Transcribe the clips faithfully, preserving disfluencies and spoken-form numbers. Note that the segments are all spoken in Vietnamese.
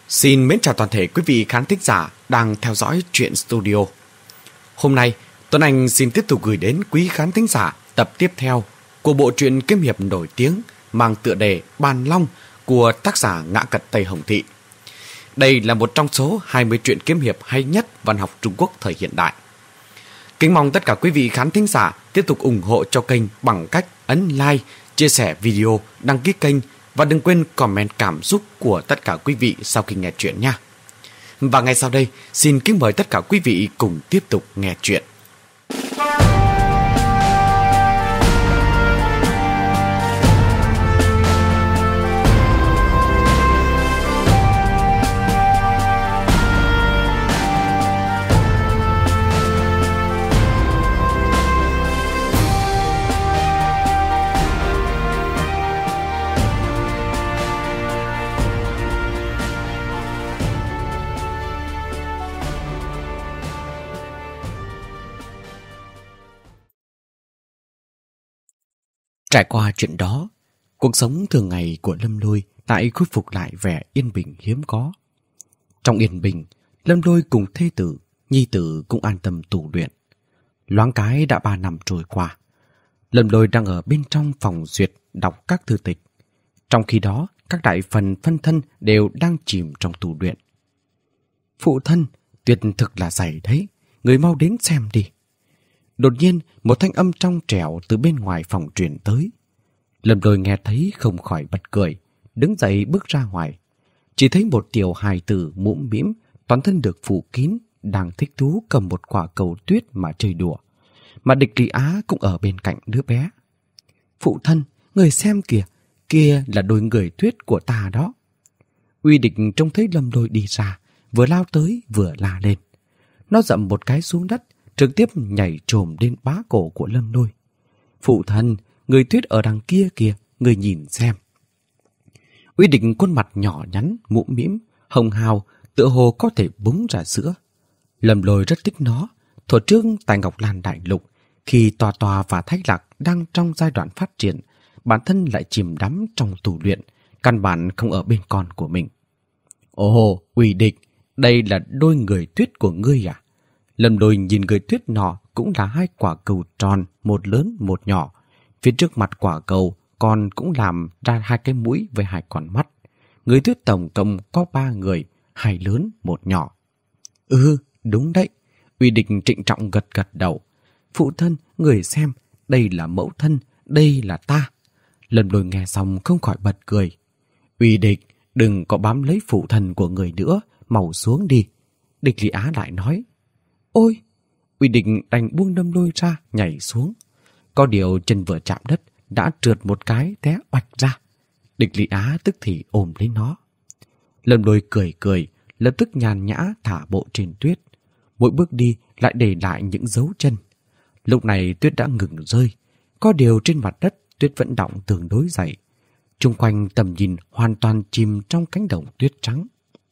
Xin mến chào toàn thể quý vị khán thính giả đang theo dõi Truyện Studio. Hôm nay, Tuấn Anh xin tiếp tục gửi đến quý khán thính giả tập tiếp theo của bộ truyện kiếm hiệp nổi tiếng mang tựa đề Bàn Long của tác giả Ngã Cật Tây Hồng Thị. Đây là một trong số hai mươi truyện kiếm hiệp hay nhất văn học Trung Quốc thời hiện đại. Kính mong tất cả quý vị khán thính giả tiếp tục ủng hộ cho kênh bằng cách ấn like, chia sẻ video, đăng ký kênh và đừng quên comment cảm xúc của tất cả quý vị sau khi nghe chuyện nha. Và ngay sau đây, xin kính mời tất cả quý vị cùng tiếp tục nghe chuyện. Trải qua chuyện đó, cuộc sống thường ngày của Lâm Lôi lại khôi phục lại vẻ yên bình hiếm có. Trong yên bình, Lâm Lôi cùng thê tử, nhi tử cũng an tâm tu luyện. Loáng cái đã ba năm trôi qua, Lâm Lôi đang ở bên trong phòng duyệt đọc các thư tịch. Trong khi đó, các đại phần phân thân đều đang chìm trong tu luyện. Phụ thân, tuyệt thực là dày đấy, người mau đến xem đi. Đột nhiên, một thanh âm trong trẻo từ bên ngoài phòng truyền tới. Lâm Lôi nghe thấy không khỏi bật cười, đứng dậy bước ra ngoài. Chỉ thấy một tiểu hài tử mũm mĩm, toàn thân được phủ kín, đang thích thú cầm một quả cầu tuyết mà chơi đùa. Mà Địch Lý Á cũng ở bên cạnh đứa bé. Phụ thân, người xem kìa, kia là đôi người tuyết của ta đó. Uy Địch trông thấy Lâm Lôi đi ra, vừa lao tới vừa la lên. Nó dậm một cái xuống đất, trực tiếp nhảy trồm lên bá cổ của Lâm Lôi. Phụ thân, người tuyết ở đằng kia kìa, người nhìn xem. Uy Địch khuôn mặt nhỏ nhắn, mũm mĩm, hồng hào, tựa hồ có thể búng ra sữa. Lâm Lôi rất thích nó. Thuở trước tại Ngọc Lan Đại Lục, khi Tòa Tòa và Thái Lạc đang trong giai đoạn phát triển, bản thân lại chìm đắm trong tu luyện, căn bản không ở bên con của mình. Ồ, Uy Địch, đây là đôi người tuyết của ngươi à? Lâm Lôi nhìn người tuyết nọ cũng là hai quả cầu tròn, một lớn một nhỏ. Phía trước mặt quả cầu còn cũng làm ra hai cái mũi với hai con mắt. Người tuyết tổng cộng có ba người, hai lớn một nhỏ. Ừ, đúng đấy. Uy Địch trịnh trọng gật gật đầu. Phụ thân, người xem, đây là mẫu thân, đây là ta. Lâm Lôi nghe xong không khỏi bật cười. Uy Địch, đừng có bám lấy phụ thân của người nữa, mau xuống đi. Địch Lý Á lại nói. Ôi! Uy Địch đành buông Lâm Lôi ra, nhảy xuống. Có điều chân vừa chạm đất, đã trượt một cái té oạch ra. Địch Lý Á tức thì ôm lấy nó. Lâm Lôi cười cười, lập tức nhàn nhã thả bộ trên tuyết. Mỗi bước đi lại để lại những dấu chân. Lúc này tuyết đã ngừng rơi. Có điều trên mặt đất tuyết vẫn đọng tương đối dày. Chung quanh tầm nhìn hoàn toàn chìm trong cánh đồng tuyết trắng.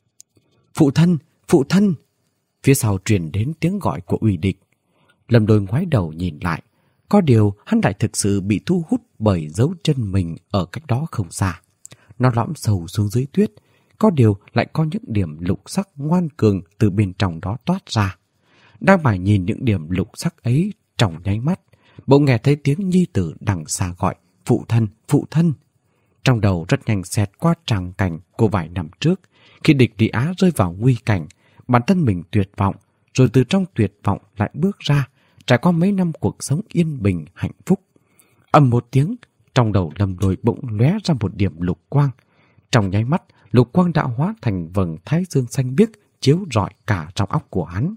Phụ thân! Phụ thân! Phía sau truyền đến tiếng gọi của Uy Địch. Lâm Lôi ngoái đầu nhìn lại. Có điều hắn lại thực sự bị thu hút bởi dấu chân mình ở cách đó không xa. Nó lõm sâu xuống dưới tuyết. Có điều lại có những điểm lục sắc ngoan cường từ bên trong đó toát ra. Đang mải nhìn những điểm lục sắc ấy trong nháy mắt, bỗng nghe thấy tiếng nhi tử đằng xa gọi phụ thân, phụ thân. Trong đầu rất nhanh xẹt qua tràng cảnh của vài năm trước, khi Địch Lý Á rơi vào nguy cảnh, bản thân mình tuyệt vọng, rồi từ trong tuyệt vọng lại bước ra, trải qua mấy năm cuộc sống yên bình, hạnh phúc. Ầm một tiếng, trong đầu Lâm Lôi bỗng lóe ra một điểm lục quang. Trong nháy mắt, lục quang đã hóa thành vầng thái dương xanh biếc chiếu rọi cả trong óc của hắn.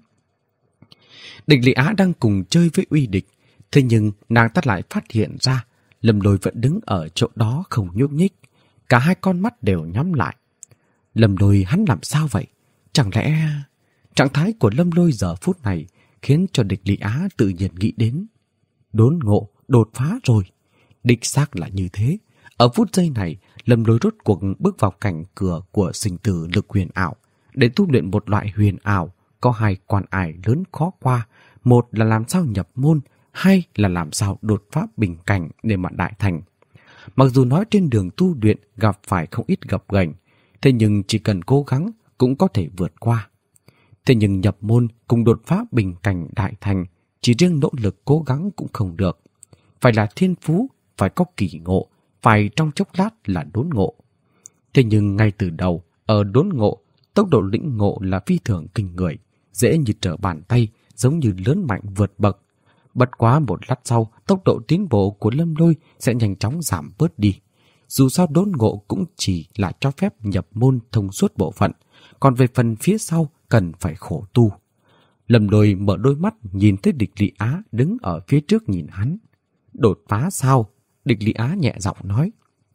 Địch Lý Á đang cùng chơi với Uy Địch, thế nhưng nàng ta lại phát hiện ra Lâm Lôi vẫn đứng ở chỗ đó không nhúc nhích, cả hai con mắt đều nhắm lại. Lâm Lôi hắn làm sao vậy? Chẳng lẽ... Trạng thái của Lâm Lôi giờ phút này khiến cho Địch Lý Á tự nhiên nghĩ đến. Đốn ngộ, đột phá rồi. Đích xác là như thế. Ở phút giây này, Lâm Lôi rốt cuộc bước vào cảnh cửa của sinh tử lực huyền ảo để tu luyện một loại huyền ảo có hai quan ải lớn khó qua. Một là làm sao nhập môn, hai là làm sao đột phá bình cảnh để mà đại thành. Mặc dù nói trên đường tu luyện gặp phải không ít gập ghềnh, thế nhưng chỉ cần cố gắng, cũng có thể vượt qua. Thế nhưng nhập môn cùng đột phá bình cảnh đại thành, chỉ riêng nỗ lực cố gắng cũng không được. Phải là thiên phú, phải có kỳ ngộ, phải trong chốc lát là đốn ngộ. Thế nhưng ngay từ đầu, ở đốn ngộ, tốc độ lĩnh ngộ là phi thường kinh người, dễ như trở bàn tay, giống như lớn mạnh vượt bậc. Bất quá một lát sau, tốc độ tiến bộ của Lâm Lôi sẽ nhanh chóng giảm bớt đi. Dù sao đốn ngộ cũng chỉ là cho phép nhập môn thông suốt bộ phận, còn về phần phía sau cần phải khổ tu. Lâm Lôi mở đôi mắt nhìn thấy Địch Lị Á đứng ở phía trước nhìn hắn. Đột phá sao? Địch Lị Á nhẹ giọng nói.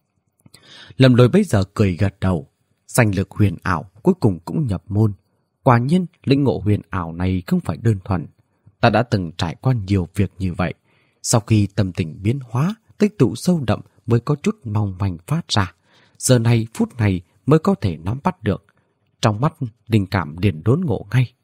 Lâm Lôi bấy giờ cười gật đầu. Danh lực huyền ảo cuối cùng cũng nhập môn. Quả nhiên lĩnh ngộ huyền ảo này không phải đơn thuần. Ta đã từng trải qua nhiều việc như vậy. Sau khi tâm tình biến hóa, tích tụ sâu đậm mới có chút mong manh phát ra. Giờ này phút này mới có thể nắm bắt được. Trong mắt linh cảm liền đốn ngộ ngay.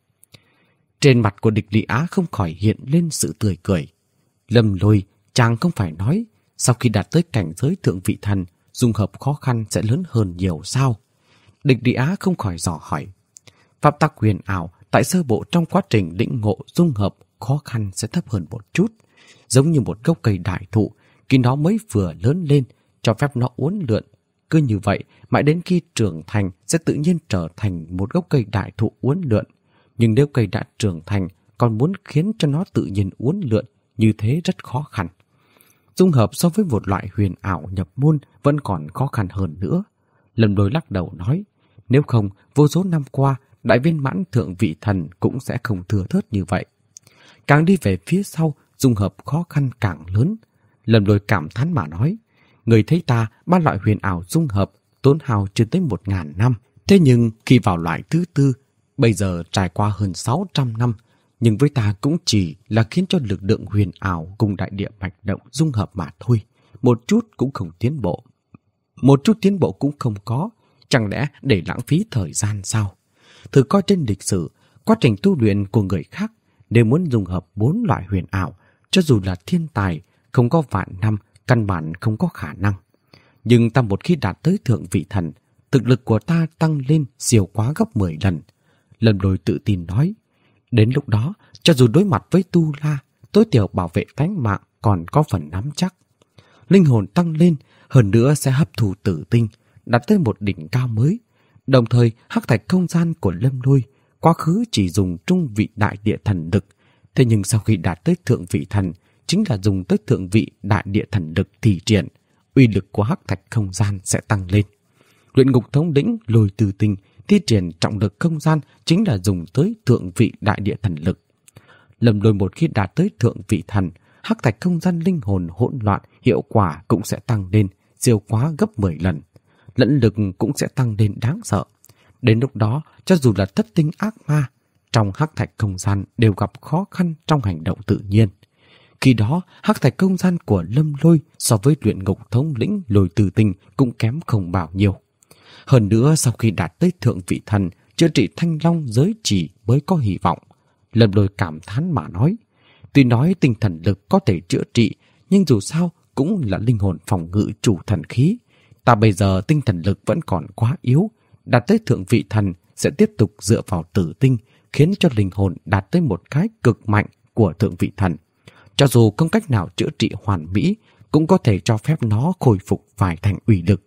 Trên mặt của Địch Lị Á không khỏi hiện lên sự tươi cười. Lâm Lôi, chàng không phải nói sau khi đạt tới cảnh giới thượng vị thần, dung hợp khó khăn sẽ lớn hơn nhiều sao? Địch Lị Á không khỏi dò hỏi. Pháp tắc huyền ảo tại sơ bộ trong quá trình lĩnh ngộ dung hợp khó khăn sẽ thấp hơn một chút, giống như một gốc cây đại thụ, khi nó mới vừa lớn lên, cho phép nó uốn lượn. Cứ như vậy, mãi đến khi trưởng thành sẽ tự nhiên trở thành một gốc cây đại thụ uốn lượn. Nhưng nếu cây đã trưởng thành, còn muốn khiến cho nó tự nhiên uốn lượn, như thế rất khó khăn. Dung hợp so với một loại huyền ảo nhập môn vẫn còn khó khăn hơn nữa. Lâm Lôi lắc đầu nói, nếu không, vô số năm qua, đại viên mãn thượng vị thần cũng sẽ không thừa thớt như vậy. Càng đi về phía sau, dung hợp khó khăn càng lớn. Lâm Lôi cảm thán mà nói, người thấy ta ba loại huyền ảo dung hợp tốn hao chưa tới một ngàn năm. Thế nhưng khi vào loại thứ tư, bây giờ trải qua hơn sáu trăm năm, nhưng với ta cũng chỉ là khiến cho lực lượng huyền ảo cùng đại địa bạch động dung hợp mà thôi. Một chút cũng không tiến bộ. Một chút tiến bộ cũng không có. Chẳng lẽ để lãng phí thời gian sao? Thử coi trên lịch sử, quá trình tu luyện của người khác, nếu muốn dung hợp bốn loại huyền ảo, cho dù là thiên tài, không có vạn năm, căn bản không có khả năng. Nhưng ta một khi đạt tới thượng vị thần, thực lực của ta tăng lên siêu quá gấp mười lần. Lâm Lôi tự tin nói, đến lúc đó, cho dù đối mặt với Tu La, tối thiểu bảo vệ tánh mạng còn có phần nắm chắc. Linh hồn tăng lên, hơn nữa sẽ hấp thụ tử tinh, đạt tới một đỉnh cao mới. Đồng thời, hắc thạch không gian của Lâm Lôi quá khứ chỉ dùng trung vị đại địa thần lực, thế nhưng sau khi đạt tới thượng vị thần, chính là dùng tới thượng vị đại địa thần lực thì triển, uy lực của hắc thạch không gian sẽ tăng lên. Luyện ngục thống lĩnh Lôi Từ Tinh thi triển trọng lực không gian chính là dùng tới thượng vị đại địa thần lực. Lâm Lôi một khi đạt tới thượng vị thần, hắc thạch không gian linh hồn hỗn loạn hiệu quả cũng sẽ tăng lên siêu quá gấp mười lần. Lẫn lực cũng sẽ tăng lên đáng sợ. Đến lúc đó, cho dù là thất tinh ác ma, trong hắc thạch không gian đều gặp khó khăn trong hành động tự nhiên. Khi đó, hắc thạch không gian của Lâm Lôi so với luyện ngục thống lĩnh Lôi Từ Tinh cũng kém không bao nhiêu. Hơn nữa, sau khi đạt tới thượng vị thần, chữa trị thanh long giới chỉ mới có hy vọng. Lâm Lôi cảm thán mà nói, tuy nói tinh thần lực có thể chữa trị, nhưng dù sao cũng là linh hồn phòng ngự chủ thần khí. Ta bây giờ tinh thần lực vẫn còn quá yếu, đạt tới thượng vị thần sẽ tiếp tục dựa vào tử tinh, khiến cho linh hồn đạt tới một cái cực mạnh của thượng vị thần. Cho dù không cách nào chữa trị hoàn mỹ, cũng có thể cho phép nó khôi phục vài thành uy lực.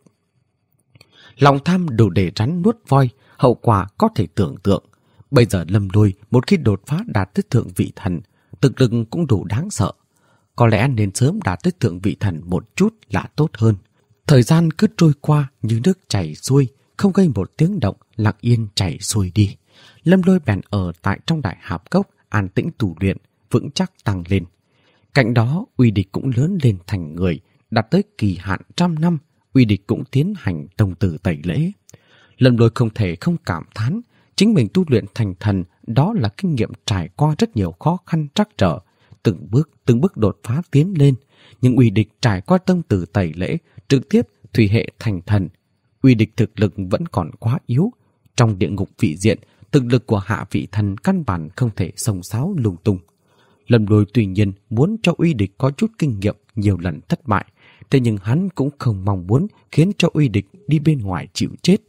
Lòng tham đủ để rắn nuốt voi, hậu quả có thể tưởng tượng. Bây giờ Lâm Lôi một khi đột phá đạt tới thượng vị thần, thực lực cũng đủ đáng sợ. Có lẽ nên sớm đạt tới thượng vị thần một chút là tốt hơn. Thời gian cứ trôi qua như nước chảy xuôi, không gây một tiếng động, lặng yên chảy xuôi đi. Lâm Lôi bèn ở tại trong đại hạp cốc, an tĩnh tu luyện, vững chắc tăng lên. Cạnh đó, uy địch cũng lớn lên thành người, đạt tới kỳ hạn trăm năm, uy địch cũng tiến hành tông tử tẩy lễ. Lâm Lôi không thể không cảm thán, chính mình tu luyện thành thần, đó là kinh nghiệm trải qua rất nhiều khó khăn trắc trở, từng bước từng bước đột phá tiến lên. Nhưng uy địch trải qua tông tử tẩy lễ, trực tiếp thủy hệ thành thần. Uy địch thực lực vẫn còn quá yếu. Trong địa ngục vị diện, thực lực của hạ vị thần căn bản không thể xông xáo lung tung. Lâm Lôi tuy nhiên muốn cho uy địch có chút kinh nghiệm nhiều lần thất bại, thế nhưng hắn cũng không mong muốn khiến cho uy địch đi bên ngoài chịu chết.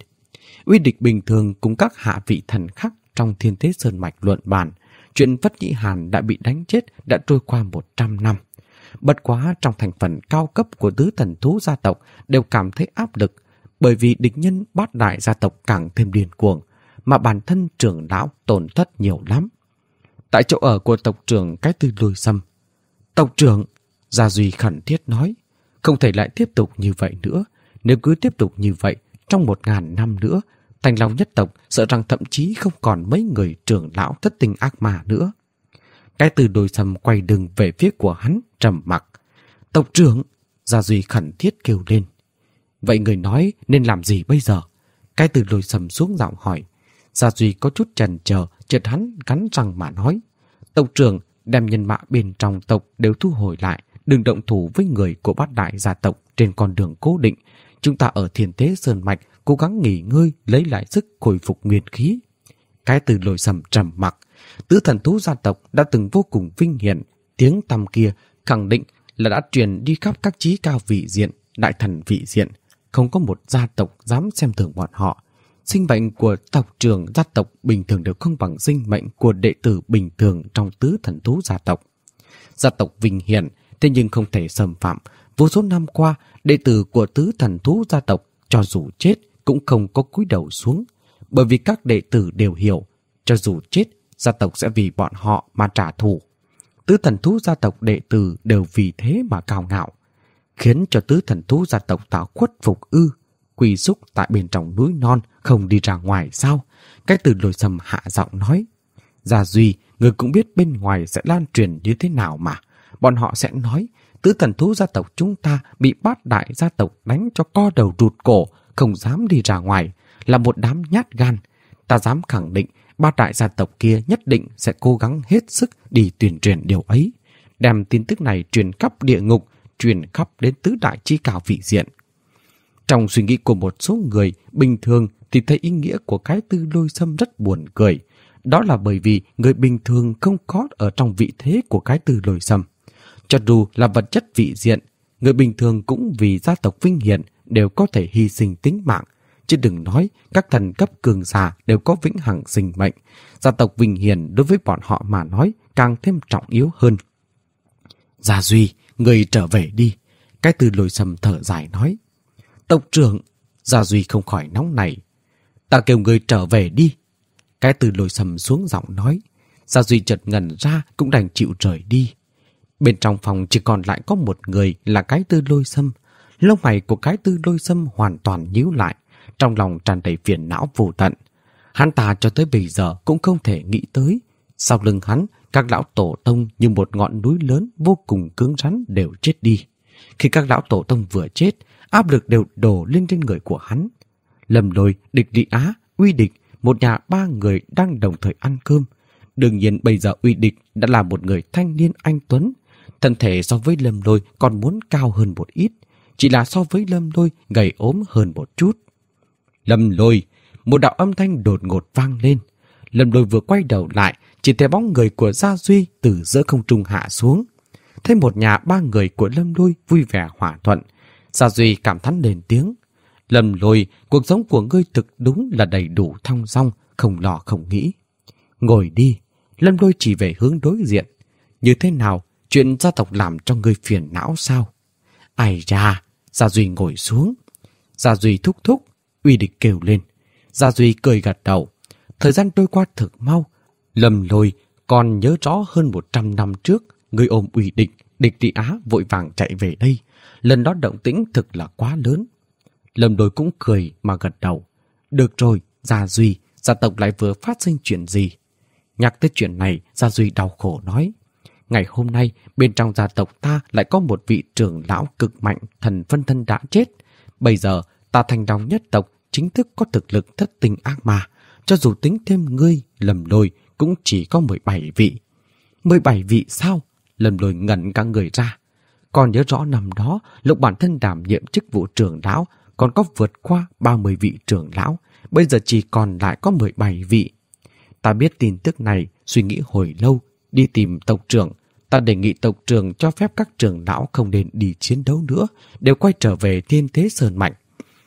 Uy Địch bình thường cùng các hạ vị thần khác trong Thiên Thế Sơn Mạch luận bàn. Chuyện Phất Nhĩ Hàn đã bị đánh chết đã trôi qua một trăm năm. Bất quá trong thành phần cao cấp của tứ thần thú gia tộc đều cảm thấy áp lực, bởi vì địch nhân bát đại gia tộc càng thêm điên cuồng, mà bản thân trưởng lão tổn thất nhiều lắm. Tại chỗ ở của tộc trưởng Cái Tư Lôi Sâm, tộc trưởng, Gia Duy khẩn thiết nói, không thể lại tiếp tục như vậy nữa. Nếu cứ tiếp tục như vậy, trong một ngàn năm nữa, Thanh Long nhất tộc sợ rằng thậm chí không còn mấy người trưởng lão thất tình ác ma nữa. Cái Tư Lôi Sâm quay lưng về phía của hắn, trầm mặc. Tộc trưởng, Gia Duy khẩn thiết kêu lên. Vậy người nói nên làm gì bây giờ? Cái Tư Lôi Sâm xuống giọng hỏi. Gia Duy có chút chần chờ, chợt hắn cắn răng mà nói. Tộc trưởng, đem nhân mã bên trong tộc đều thu hồi lại, đừng động thủ với người của bát đại gia tộc trên con đường cố định. Chúng ta ở Thiên Thế Sơn Mạch cố gắng nghỉ ngơi, lấy lại sức khôi phục nguyên khí. Cái Tư Lôi Sâm trầm mặc. Tứ thần thú gia tộc đã từng vô cùng vinh hiển, tiếng tăm kia khẳng định là đã truyền đi khắp các chí cao vị diện, đại thần vị diện. Không có một gia tộc dám xem thường bọn họ. Sinh mệnh của tộc trưởng gia tộc bình thường đều không bằng sinh mệnh của đệ tử bình thường trong tứ thần thú gia tộc. Gia tộc vinh hiển, thế nhưng không thể xâm phạm. Vô số năm qua, đệ tử của tứ thần thú gia tộc cho dù chết cũng không có cúi đầu xuống, bởi vì các đệ tử đều hiểu, cho dù chết, gia tộc sẽ vì bọn họ mà trả thù. Tứ thần thú gia tộc đệ tử đều vì thế mà cao ngạo, khiến cho tứ thần thú gia tộc tạo khuất phục ư, quỳ súc tại bên trong núi non, không đi ra ngoài sao? Cái Từ Lôi Sâm hạ giọng nói. Gia Duy, người cũng biết bên ngoài sẽ lan truyền như thế nào mà. Bọn họ sẽ nói, tứ thần thú gia tộc chúng ta bị bát đại gia tộc đánh cho co đầu rụt cổ, không dám đi ra ngoài, là một đám nhát gan. Ta dám khẳng định, bát đại gia tộc kia nhất định sẽ cố gắng hết sức đi tuyên truyền điều ấy, đem tin tức này truyền khắp địa ngục, truyền khắp đến tứ đại chi cao vị diện. Trong suy nghĩ của một số người bình thường thì thấy ý nghĩa của cái Tư Lôi Sâm rất buồn cười. Đó là bởi vì người bình thường không có ở trong vị thế của cái Tư Lôi Sâm. Cho dù là vật chất vị diện, người bình thường cũng vì gia tộc vinh hiển đều có thể hy sinh tính mạng. Chứ đừng nói các thần cấp cường giả đều có vĩnh hằng sinh mệnh. Gia tộc vinh hiển đối với bọn họ mà nói càng thêm trọng yếu hơn. Gia Duy, người trở về đi. Cái Tư Lôi Sâm thở dài nói. Tộc trưởng, Gia Duy không khỏi nóng nảy. Ta kêu người trở về đi. Cái Tư Lôi Sâm xuống giọng nói. Gia Duy chợt ngẩn ra cũng đành chịu rời đi. Bên trong phòng chỉ còn lại có một người là cái Tư Lôi Sâm. Lông mày của cái Tư Lôi Sâm hoàn toàn nhíu lại, trong lòng tràn đầy phiền não vô tận. Hắn ta cho tới bây giờ cũng không thể nghĩ tới, sau lưng hắn các lão tổ tông như một ngọn núi lớn vô cùng cứng rắn đều chết đi. Khi các lão tổ tông vừa chết, áp lực đều đổ lên trên người của hắn. Lâm Lôi, Địch Đi Á, Uy Địch, một nhà ba người đang đồng thời ăn cơm. Đương nhiên bây giờ Uy Địch đã là một người thanh niên anh tuấn, thân thể so với Lâm Lôi còn muốn cao hơn một ít, chỉ là so với Lâm Lôi gầy ốm hơn một chút. Lâm Lôi, một đạo âm thanh đột ngột vang lên. Lâm Lôi vừa quay đầu lại, chỉ thấy bóng người của Gia Duy từ giữa không trung hạ xuống. Thấy một nhà ba người của Lâm Lôi vui vẻ hòa thuận, Gia Duy cảm thán lên tiếng. Lâm Lôi, cuộc sống của ngươi thực đúng là đầy đủ thong dong, không lo không nghĩ. Ngồi đi. Lâm Lôi chỉ về hướng đối diện. Như thế nào, chuyện gia tộc làm cho ngươi phiền não sao? Ai ra, Gia Duy ngồi xuống. Gia Duy thúc thúc, Uy Địch kêu lên. Gia Duy cười gật đầu. Thời gian trôi qua thực mau. Lâm Lôi còn nhớ rõ hơn một trăm năm trước, người ôm Uy Địch, Địch Đi Á vội vàng chạy về đây. Lần đó động tĩnh thực là quá lớn. Lâm Lôi cũng cười mà gật đầu. Được rồi, Gia Duy, gia tộc lại vừa phát sinh chuyện gì? Nhắc tới chuyện này, Gia Duy đau khổ nói. Ngày hôm nay, bên trong gia tộc ta lại có một vị trưởng lão cực mạnh, thần phân thân đã chết. Bây giờ, ta Thanh Long nhất tộc chính thức có thực lực thất tình ác ma. Cho dù tính thêm ngươi, Lâm Lôi, cũng chỉ có mười bảy vị. mười bảy vị sao? Lâm Lôi ngẩn cả người ra. Còn nhớ rõ năm đó, lúc bản thân đảm nhiệm chức vụ trưởng lão, còn có vượt qua ba mươi vị trưởng lão, bây giờ chỉ còn lại có mười bảy vị. Ta biết tin tức này, suy nghĩ hồi lâu, đi tìm tộc trưởng. Ta đề nghị tộc trưởng cho phép các trưởng lão không nên đi chiến đấu nữa, đều quay trở về Thiên Thế Sơn Mạch.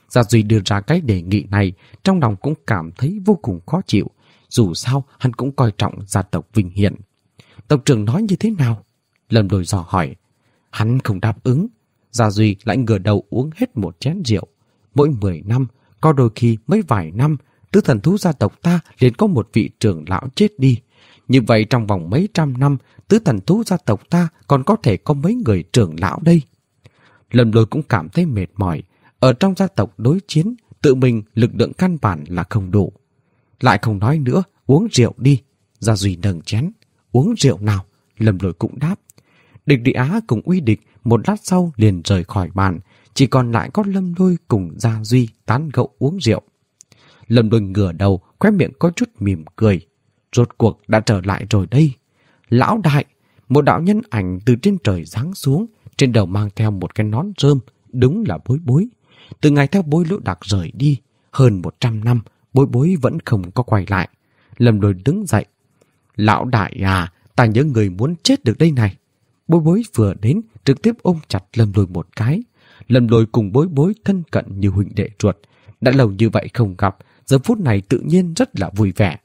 Gia Duy đưa ra cái đề nghị này, trong lòng cũng cảm thấy vô cùng khó chịu. Dù sao, hắn cũng coi trọng gia tộc Vinh Hiển. Tộc trưởng nói như thế nào? Lâm Lôi dò hỏi. Hắn không đáp ứng. Gia Duy lại ngửa đầu uống hết một chén rượu. Mỗi mười năm, có đôi khi mấy vài năm, tứ thần thú gia tộc ta liền có một vị trưởng lão chết đi. Như vậy trong vòng mấy trăm năm, tứ thần thú gia tộc ta còn có thể có mấy người trưởng lão đây. Lâm Lôi cũng cảm thấy mệt mỏi. Ở trong gia tộc đối chiến, tự mình lực lượng căn bản là không đủ. Lại không nói nữa, uống rượu đi. Gia Duy nâng chén. Uống rượu nào? Lâm Lôi cũng đáp. Địch Địa Á cùng Uy Địch một lát sau liền rời khỏi bàn. Chỉ còn lại có Lâm Lôi cùng Gia Duy tán gẫu uống rượu. Lâm Lôi ngửa đầu, khóe miệng có chút mỉm cười. Rốt cuộc đã trở lại rồi đây. Lão đại, một đạo nhân ảnh từ trên trời giáng xuống, trên đầu mang theo một cái nón rơm, đúng là Bối Bối. Từ ngày theo Bối Lũ Đặc rời đi, hơn một trăm năm, Bối Bối vẫn không có quay lại. Lâm Lôi đứng dậy. Lão đại à, ta nhớ người muốn chết được đây này. Bối Bối vừa đến, trực tiếp ôm chặt Lâm Lôi một cái. Lâm Lôi cùng Bối Bối thân cận như huynh đệ ruột. Đã lâu như vậy không gặp, giờ phút này tự nhiên rất là vui vẻ.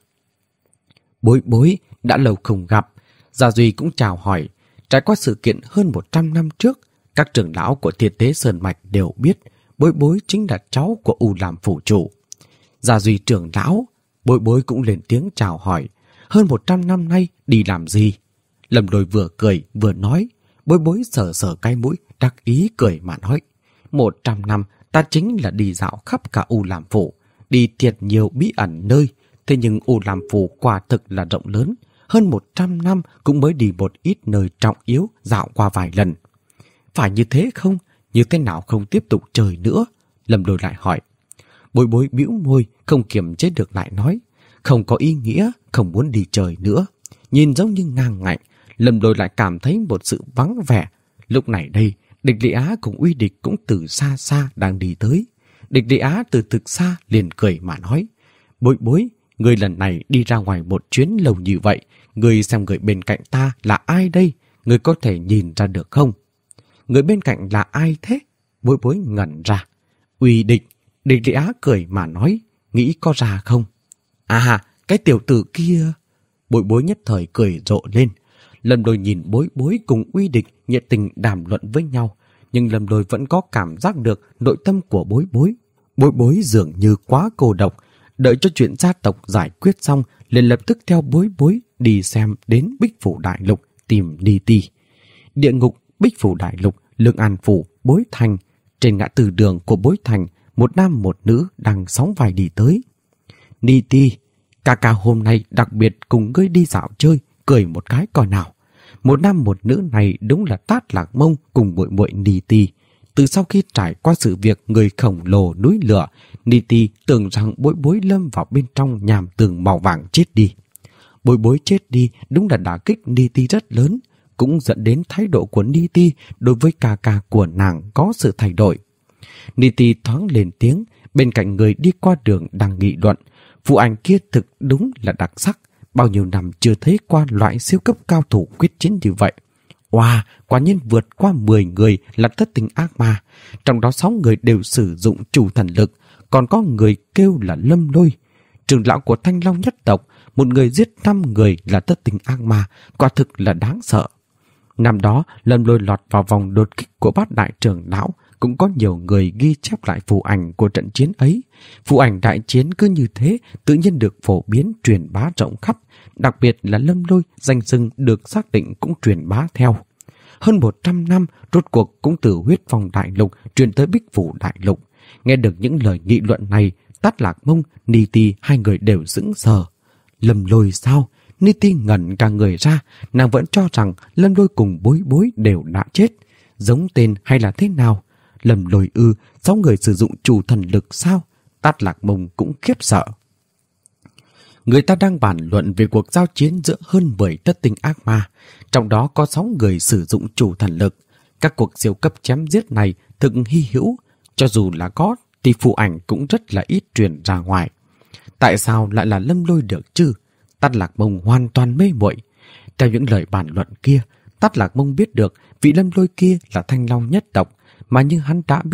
Bối Bối, đã lâu không gặp. Gia Duy cũng chào hỏi. Trải qua sự kiện hơn một trăm năm trước, các trưởng lão của Thiên Tế Sơn Mạch đều biết Bối Bối chính là cháu của U Làm phủ chủ. Gia Duy trưởng lão, Bối Bối cũng lên tiếng chào hỏi. Hơn một trăm năm nay đi làm gì? Lâm Lôi vừa cười vừa nói. Bối Bối sờ sờ cái mũi, đắc ý cười mà nói. Một trăm năm ta chính là đi dạo khắp cả U Làm phủ, đi thiệt nhiều bí ẩn nơi. Thế nhưng U Làm phủ quả thực là rộng lớn. Hơn một trăm năm cũng mới đi một ít nơi trọng yếu dạo qua vài lần. Phải như thế không? Như thế nào không tiếp tục chơi nữa? Lâm Lôi lại hỏi. Bối Bối bĩu môi, không kiềm chế được lại nói. Không có ý nghĩa, không muốn đi chơi nữa. Nhìn giống như ngang ngạnh, Lâm Lôi lại cảm thấy một sự vắng vẻ. Lúc này đây, Địch Địa Á cùng Uy Địch cũng từ xa xa đang đi tới. Địch Địa Á từ thực xa liền cười mà nói. Bối Bối, người lần này đi ra ngoài một chuyến lâu như vậy, người xem người bên cạnh ta là ai đây? Người có thể nhìn ra được không? Người bên cạnh là ai thế? Bối Bối ngẩn ra. Uy Địch. Địch Địa Á cười mà nói. Nghĩ có ra không? À, cái tiểu tử kia. Bối Bối nhất thời cười rộ lên. Lâm Lôi nhìn Bối Bối cùng Uy Địch nhiệt tình đàm luận với nhau, nhưng Lâm Lôi vẫn có cảm giác được nội tâm của Bối Bối. Bối Bối dường như quá cô độc. Đợi cho chuyện gia tộc giải quyết xong, liền lập tức theo Bối Bối đi xem đến Bích Phủ Đại Lục tìm Ni Ti. Địa ngục, Bích Phủ Đại Lục, Lương An Phủ, Bối Thành. Trên ngã tư đường của Bối Thành, một nam một nữ đang sóng vai đi tới. Ni Ti, ca ca hôm nay đặc biệt cùng ngươi đi dạo chơi, cười một cái coi nào. Một nam một nữ này đúng là Tát Lạc Mông cùng muội muội Ni Ti. Từ sau khi trải qua sự việc người khổng lồ núi lửa, Ni Ti tưởng rằng Bối Bối lâm vào bên trong nhàm tường màu vàng chết đi. Bối Bối chết đi đúng là đả kích Ni Ti rất lớn, cũng dẫn đến thái độ của Ni Ti đối với ca ca của nàng có sự thay đổi. Ni Ti thoáng lên tiếng, bên cạnh người đi qua đường đang nghị luận. Phụ ảnh kia thực đúng là đặc sắc, bao nhiêu năm chưa thấy qua loại siêu cấp cao thủ quyết chiến như vậy. Wow, quả nhiên vượt qua mười người là thất tình ác ma, trong đó sáu người đều sử dụng chủ thần lực, còn có người kêu là Lâm Lôi. Trưởng lão của Thanh Long nhất tộc, một người giết năm người là thất tình ác ma, quả thực là đáng sợ. Năm đó, Lâm Lôi lọt vào vòng đột kích của bát đại trưởng lão, cũng có nhiều người ghi chép lại phù ảnh của trận chiến ấy. Phù ảnh đại chiến cứ như thế, tự nhiên được phổ biến truyền bá rộng khắp, đặc biệt là Lâm Lôi danh xưng được xác định cũng truyền bá theo. Hơn một trăm năm, rốt cuộc cũng từ Huyết Phong Đại Lục truyền tới Bích Phủ Đại Lục. Nghe được những lời nghị luận này, Tát Lạc Mông, Ni Ti hai người đều sững sờ. Lâm Lôi sao? Ni Ti ngẩn cả người ra, nàng vẫn cho rằng Lâm Lôi cùng Bối Bối đều đã chết. Giống tên hay là thế nào? Lâm Lôi ư, sáu người sử dụng chủ thần lực sao? Tát Lạc Mông cũng khiếp sợ. Người ta đang bàn luận về cuộc giao chiến giữa hơn mười thất tinh ác ma, trong đó có sáu người sử dụng chủ thần lực. Các cuộc siêu cấp chém giết này thực hy hữu, cho dù là có thì phù ảnh cũng rất là ít truyền ra ngoài. Tại sao lại là Lâm Lôi được chứ? Tát Lạc Mông hoàn toàn mê muội. Theo những lời bàn luận kia, Tát Lạc Mông biết được vị Lâm Lôi kia là Thanh Long nhất tộc, mà như hắn đã biết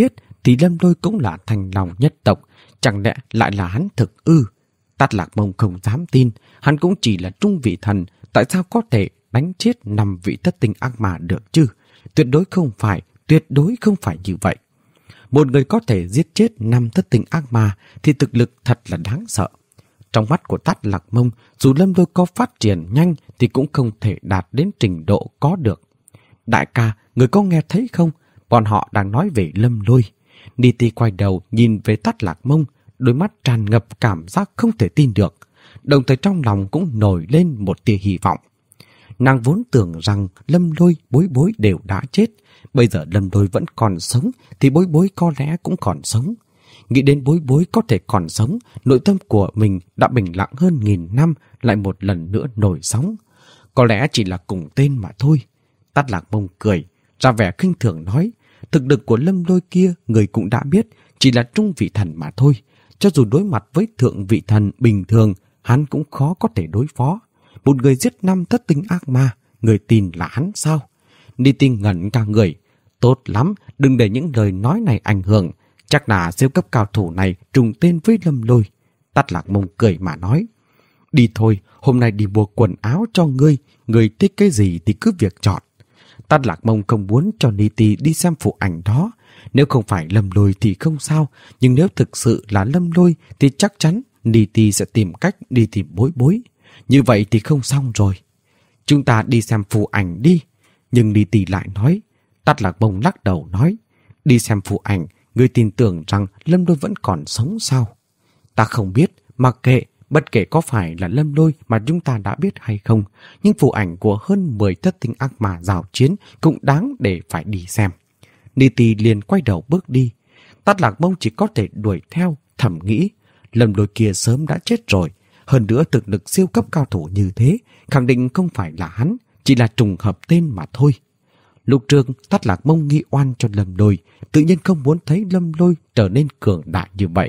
thì Lâm Lôi cũng là thành lòng nhất tộc, chẳng lẽ lại là hắn thực ư? Tát Lạc Mông không dám tin, hắn cũng chỉ là trung vị thần, tại sao có thể đánh chết năm vị thất tinh ác ma được chứ? Tuyệt đối không phải, tuyệt đối không phải như vậy. Một người có thể giết chết năm thất tinh ác ma thì thực lực thật là đáng sợ. Trong mắt của Tát Lạc Mông, dù Lâm Lôi có phát triển nhanh thì cũng không thể đạt đến trình độ có được. Đại ca, người có nghe thấy không? Bọn họ đang nói về Lâm Lôi. Ni Ti quay đầu nhìn về Tát Lạc Mông, đôi mắt tràn ngập cảm giác không thể tin được. Đồng thời trong lòng cũng nổi lên một tia hy vọng. Nàng vốn tưởng rằng Lâm Lôi, Bối Bối đều đã chết. Bây giờ Lâm Lôi vẫn còn sống thì Bối Bối có lẽ cũng còn sống. Nghĩ đến Bối Bối có thể còn sống, nội tâm của mình đã bình lặng hơn nghìn năm lại một lần nữa nổi sóng. Có lẽ chỉ là cùng tên mà thôi. Tát Lạc Mông cười, ra vẻ khinh thường nói, thực lực của Lâm Lôi kia người cũng đã biết, chỉ là trung vị thần mà thôi. Cho dù đối mặt với thượng vị thần bình thường, hắn cũng khó có thể đối phó. Một người giết năm thất tinh ác ma, người tin là hắn sao? Ni Ti ngẩn cả người. Tốt lắm, đừng để những lời nói này ảnh hưởng. Chắc là siêu cấp cao thủ này trùng tên với Lâm Lôi. Tát Lạc Mông cười mà nói. Đi thôi, hôm nay đi mua quần áo cho ngươi. Ngươi thích cái gì thì cứ việc chọn. Tát Lạc Mông không muốn cho Ni Ti đi xem phụ ảnh đó. Nếu không phải Lâm Lôi thì không sao. Nhưng nếu thực sự là Lâm Lôi thì chắc chắn Ni Ti sẽ tìm cách đi tìm Bối Bối. Như vậy thì không xong rồi. Chúng ta đi xem phụ ảnh đi. Nhưng Ni Ti lại nói. Tát Lạc Mông lắc đầu nói. Đi xem phụ ảnh, ngươi tin tưởng rằng Lâm Lôi vẫn còn sống sao? Ta không biết, mặc kệ, bất kể có phải là Lâm Lôi mà chúng ta đã biết hay không, nhưng phụ ảnh của hơn mười thất tinh ác ma giao chiến cũng đáng để phải đi xem. Ni Ti liền quay đầu bước đi. Tát Lạc Mông chỉ có thể đuổi theo, thầm nghĩ. Lâm Lôi kia sớm đã chết rồi. Hơn nữa thực lực siêu cấp cao thủ như thế, khẳng định không phải là hắn, chỉ là trùng hợp tên mà thôi. Lúc trước Tát Lạc Mông nghi oan cho Lâm Lôi, tự nhiên không muốn thấy Lâm Lôi trở nên cường đại như vậy.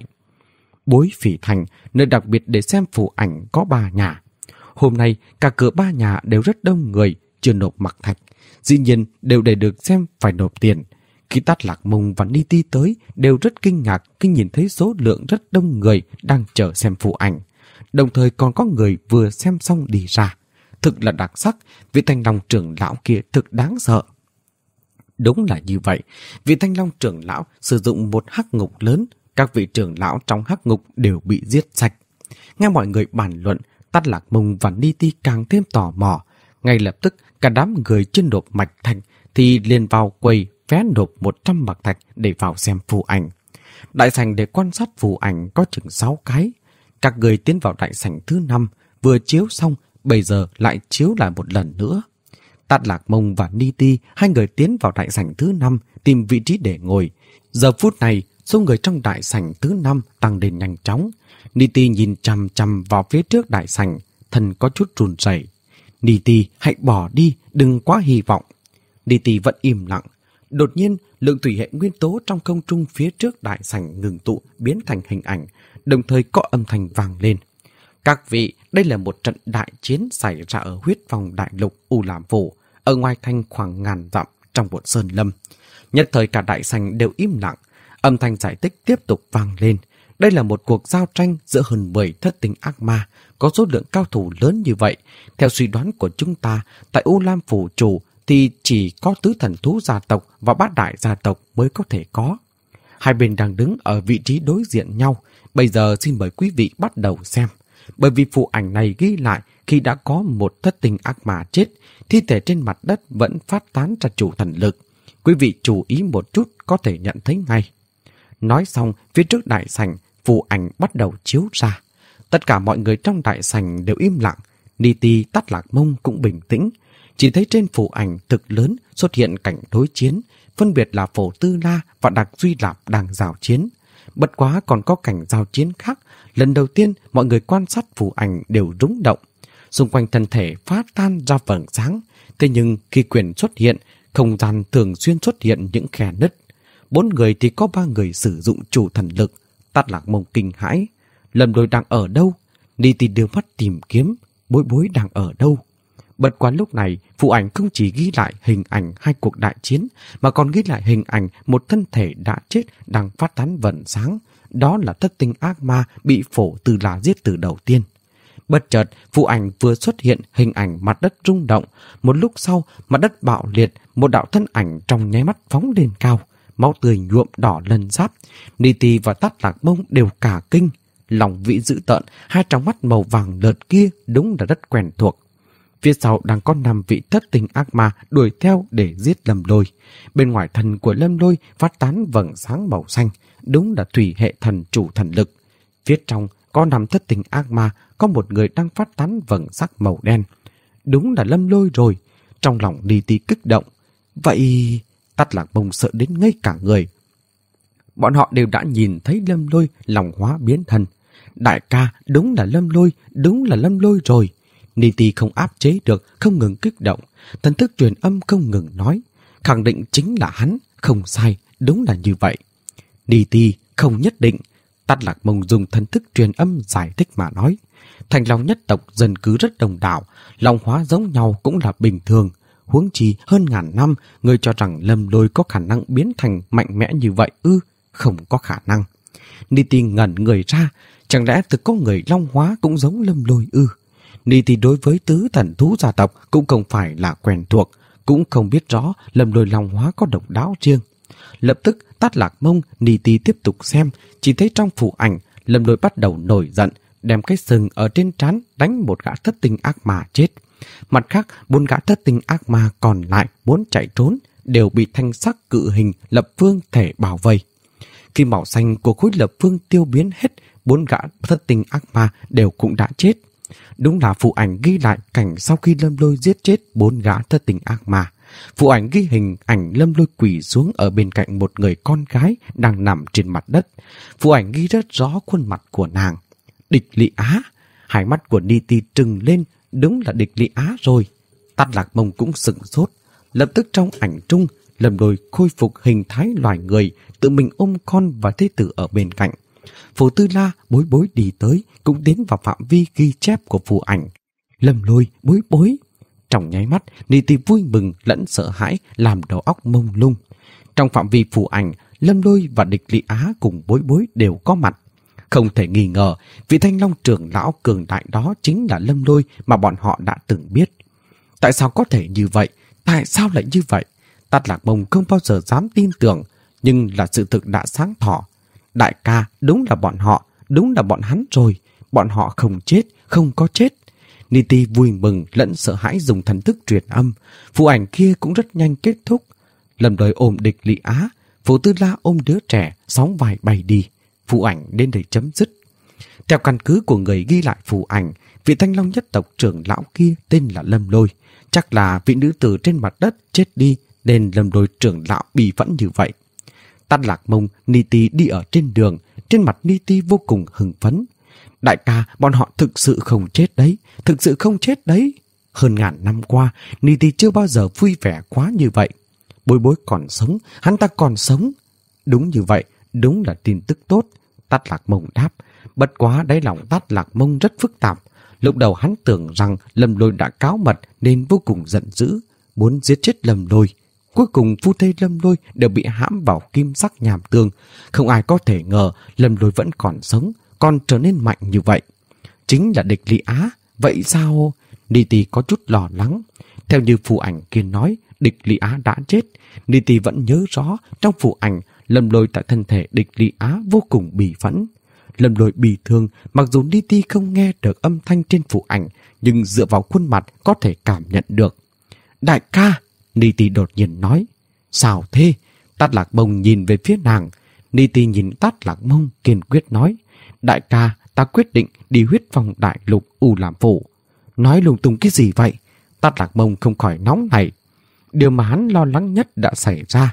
Bối Phỉ Thành, nơi đặc biệt để xem phù ảnh có ba nhà. Hôm nay cả cửa ba nhà đều rất đông người, chưa nộp mặc thạch. Dĩ nhiên đều để được xem phải nộp tiền. Khi Tát Lạc Mông và Ni Ti tới đều rất kinh ngạc khi nhìn thấy số lượng rất đông người đang chờ xem phù ảnh. Đồng thời còn có người vừa xem xong đi ra. Thực là đặc sắc, vị Thanh Long trưởng lão kia thực đáng sợ. Đúng là như vậy, vị Thanh Long trưởng lão sử dụng một hắc ngục lớn, các vị trưởng lão trong hắc ngục đều bị giết sạch. Nghe mọi người bàn luận, Tát Lạc Mông và Ni Ti càng thêm tò mò. Ngay lập tức, cả đám người chưa nộp mạch thạch thì liền vào quầy vé nộp một trăm bạc thạch để vào xem phù ảnh. Đại sảnh để quan sát phù ảnh có chừng sáu cái. Các người tiến vào đại sảnh thứ năm, vừa chiếu xong, bây giờ lại chiếu lại một lần nữa. Tát Lạc Mông và Ni Ti, hai người tiến vào đại sảnh thứ năm, tìm vị trí để ngồi. Giờ phút này, số người trong đại sảnh thứ năm tăng lên nhanh chóng. Ni Ti nhìn chằm chằm vào phía trước đại sảnh, thân có chút run rẩy. Ni Ti, hãy bỏ đi, đừng quá hy vọng. Ni Ti vẫn im lặng. Đột nhiên, lượng thủy hệ nguyên tố trong không trung phía trước đại sảnh ngừng tụ biến thành hình ảnh, đồng thời có âm thanh vang lên. Các vị, đây là một trận đại chiến xảy ra ở huyết vòng đại lục U Lam Phủ, ở ngoài thành khoảng ngàn dặm trong một sơn lâm. Nhất thời cả đại sảnh đều im lặng, âm thanh giải thích tiếp tục vang lên. Đây là một cuộc giao tranh giữa hơn mười thất tinh ác ma, có số lượng cao thủ lớn như vậy. Theo suy đoán của chúng ta, tại U Lam Phủ chủ thì chỉ có tứ thần thú gia tộc và bát đại gia tộc mới có thể có. Hai bên đang đứng ở vị trí đối diện nhau. Bây giờ xin mời quý vị bắt đầu xem. Bởi vì phù ảnh này ghi lại khi đã có một thất tinh ác ma chết, thi thể trên mặt đất vẫn phát tán ra chủ thần lực. Quý vị chú ý một chút có thể nhận thấy ngay. Nói xong, phía trước đại sảnh, phù ảnh bắt đầu chiếu ra. Tất cả mọi người trong đại sảnh đều im lặng. Ni Ti, Tát Lạc Mông cũng bình tĩnh. Chỉ thấy trên phù ảnh thực lớn xuất hiện cảnh đối chiến, phân biệt là Phổ Tư La và Đặc Duy Lạp đang giao chiến. Bất quá còn có cảnh giao chiến khác. Lần đầu tiên mọi người quan sát phù ảnh đều rung động. Xung quanh thân thể phát tan ra vầng sáng. Thế nhưng khi quyền xuất hiện, không gian thường xuyên xuất hiện những khe nứt. Bốn người thì có ba người sử dụng chủ thần lực. Tát Lạc Mông kinh hãi. Lâm Lôi đang ở đâu? Ni Ti đưa mắt tìm kiếm. Bối Bối đang ở đâu? Bật qua lúc này, Phù Ảnh không chỉ ghi lại hình ảnh hai cuộc đại chiến, mà còn ghi lại hình ảnh một thân thể đã chết đang phát tán vầng sáng. Đó là thất tinh ác ma bị Phổ Tư La giết từ đầu tiên. Bất chợt, Phù Ảnh vừa xuất hiện hình ảnh mặt đất rung động. Một lúc sau, mặt đất bạo liệt, một đạo thân ảnh trong nháy mắt phóng lên cao. Máu tươi nhuộm đỏ lân giáp. Ni Ti và Tát Lạc Mông đều cả kinh. Lòng vĩ dữ tợn, hai tròng mắt màu vàng lợt kia đúng là rất quen thuộc. Phía sau đang có năm vị thất tinh ác ma đuổi theo để giết Lâm Lôi. Bên ngoài thân của Lâm Lôi phát tán vầng sáng màu xanh, đúng là thủy hệ thần chủ thần lực. Phía trong có năm thất tinh ác ma, có một người đang phát tán vầng sắc màu đen. Đúng là Lâm Lôi rồi. Trong lòng Ni Ti kích động. Vậy... Tát Lạc Mông sợ đến ngây cả người. Bọn họ đều đã nhìn thấy Lâm Lôi lòng hóa biến thân. Đại ca, đúng là Lâm Lôi, đúng là Lâm Lôi rồi. Ni Ti không áp chế được, không ngừng kích động. Thần thức truyền âm không ngừng nói. Khẳng định chính là hắn, không sai, đúng là như vậy. Ni Ti không nhất định. Tát Lạc Mông dùng thần thức truyền âm giải thích mà nói. Thành Long nhất tộc dân cư rất đông đảo, lòng hóa giống nhau cũng là bình thường. Huống chi hơn ngàn năm, người cho rằng Lâm Lôi có khả năng biến thành mạnh mẽ như vậy ư? Không có khả năng. Ni Ti ngẩn người ra, chẳng lẽ thực có người long hóa cũng giống Lâm Lôi ư? Ni Ti đối với tứ thần thú gia tộc cũng không phải là quen thuộc, cũng không biết rõ Lâm Lôi long hóa có độc đáo riêng. Lập tức Tát Lạc Mông, Ni Ti tiếp tục xem, chỉ thấy trong phù ảnh Lâm Lôi bắt đầu nổi giận, đem cái sừng ở trên trán đánh một gã thất tinh ác ma chết. Mặt khác, bốn gã thất tinh ác ma còn lại muốn chạy trốn đều bị thanh sắc cự hình lập phương thể bảo vây. Khi màu xanh của khối lập phương tiêu biến hết, bốn gã thất tinh ác ma đều cũng đã chết. Đúng là phù ảnh ghi lại cảnh sau khi Lâm Lôi giết chết bốn gã thất tinh ác ma. Phù ảnh ghi hình ảnh Lâm Lôi quỳ xuống ở bên cạnh một người con gái đang nằm trên mặt đất. Phù ảnh ghi rất rõ khuôn mặt của nàng. Địch Lị Á. Hai mắt của Ni Ti trừng lên. Đúng là Địch Lị Á rồi. Tát Lạc Mông cũng sửng sốt. Lập tức trong ảnh trung, Lâm Lôi khôi phục hình thái loài người, tự mình ôm con và thế tử ở bên cạnh. Phổ Tư La Bối Bối đi tới, cũng tiến vào phạm vi ghi chép của phù ảnh. Lâm Lôi, Bối Bối. Trong nháy mắt, Ni Ti vui mừng lẫn sợ hãi, làm đầu óc mông lung. Trong phạm vi phù ảnh, Lâm Lôi và Địch Lị Á cùng Bối Bối đều có mặt. Không thể nghi ngờ, vị Thanh Long trưởng lão cường đại đó chính là Lâm Lôi mà bọn họ đã từng biết. Tại sao có thể như vậy? Tại sao lại như vậy? Tát Lạc Mông không bao giờ dám tin tưởng, nhưng là sự thực đã sáng tỏ. Đại ca, đúng là bọn họ, đúng là bọn hắn rồi. Bọn họ không chết, không có chết. Ni Ti vui mừng lẫn sợ hãi dùng thần thức truyền âm. Phù ảnh kia cũng rất nhanh kết thúc. Lâm Lôi ôm Địch Lị Á, Phổ Tư La ôm đứa trẻ, sóng vai bay đi. Phù ảnh đến đây chấm dứt. Theo căn cứ của người ghi lại phù ảnh, vị Thanh Long nhất tộc trưởng lão kia tên là Lâm Lôi. Chắc là vị nữ tử trên mặt đất chết đi nên Lâm Lôi trưởng lão bị phẫn như vậy. Tát Lạc Mông, Ni Ti đi ở trên đường, trên mặt Ni Ti vô cùng hưng phấn. Đại ca, bọn họ thực sự không chết đấy, thực sự không chết đấy. Hơn ngàn năm qua, Ni Ti chưa bao giờ vui vẻ quá như vậy. Bối Bối còn sống, hắn ta còn sống. Đúng như vậy, đúng là tin tức tốt. Tát Lạc Mông đáp. Bất quá đáy lòng Tát Lạc Mông rất phức tạp. Lúc đầu hắn tưởng rằng Lâm Lôi đã cáo mật nên vô cùng giận dữ, muốn giết chết Lâm Lôi. Cuối cùng phu thê Lâm Lôi đều bị hãm vào kim sắc nham tương. Không ai có thể ngờ Lâm Lôi vẫn còn sống, còn trở nên mạnh như vậy. Chính là Địch Lị Á. Vậy sao? Ni Ti có chút lo lắng. Theo như phù ảnh kia nói, Địch Lị Á đã chết. Ni Ti vẫn nhớ rõ trong phù ảnh Lâm Lôi tại thân thể Địch Lị Á vô cùng bỉ phẫn. Lâm Lôi bị thương, mặc dù Ni Ti không nghe được âm thanh trên phù ảnh, nhưng dựa vào khuôn mặt có thể cảm nhận được. Đại ca, Ni Ti đột nhiên nói. Sao thế? Tát Lạc Mông nhìn về phía nàng. Ni Ti nhìn Tát Lạc Mông kiên quyết nói. Đại ca, ta quyết định đi huyết phong đại lục U Làm Phủ. Nói lung tung cái gì vậy? Tát Lạc Mông không khỏi nóng này. Điều mà hắn lo lắng nhất đã xảy ra.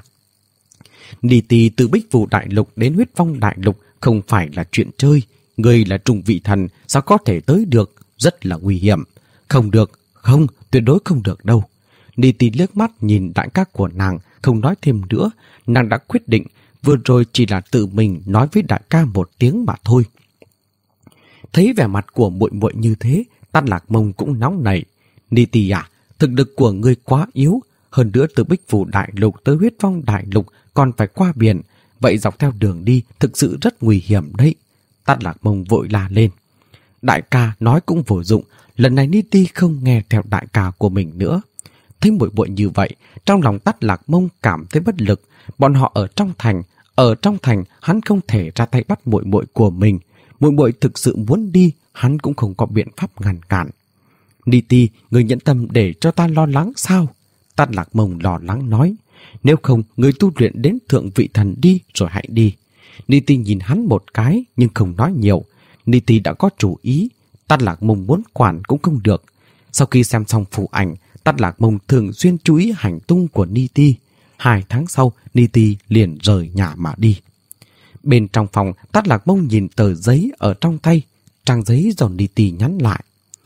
Ni Ti từ Bích Vụ đại lục đến huyết phong đại lục không phải là chuyện chơi. Người là trùng vị thần, sao có thể tới được? Rất là nguy hiểm. Không được, không, tuyệt đối không được đâu. Ni Ti liếc mắt nhìn đại ca của nàng, không nói thêm nữa. Nàng đã quyết định, vừa rồi chỉ là tự mình nói với đại ca một tiếng mà thôi. Thấy vẻ mặt của muội muội như thế, Tát Lạc Mông cũng nóng nảy. Ni Ti à, thực lực của ngươi quá yếu, hơn nữa từ Bích Phủ Đại Lục tới Huyết Phong Đại Lục còn phải qua biển, vậy dọc theo đường đi thực sự rất nguy hiểm đấy. Tát Lạc Mông vội la lên. Đại ca nói cũng vô dụng, lần này Ni Ti không nghe theo đại ca của mình nữa. Thấy muội muội như vậy, trong lòng Tát Lạc Mông cảm thấy bất lực. Bọn họ ở trong thành, ở trong thành hắn không thể ra tay bắt muội muội của mình. Muội muội thực sự muốn đi, hắn cũng không có biện pháp ngăn cản. Ni Ti, người nhẫn tâm để cho ta lo lắng sao? Tát Lạc Mông lo lắng nói. Nếu không, người tu luyện đến thượng vị thần đi rồi hãy đi. Ni Ti nhìn hắn một cái nhưng không nói nhiều. Ni Ti đã có chủ ý, Tát Lạc Mông muốn quản cũng không được. Sau khi xem xong phù ảnh, Tát Lạc Mông thường xuyên chú ý hành tung của Ni Ti. Hai tháng sau, Ni Ti liền rời nhà mà đi. Bên trong phòng, Tát Lạc Mông nhìn tờ giấy ở trong tay. Trang giấy do Ni Ti nhắn lại.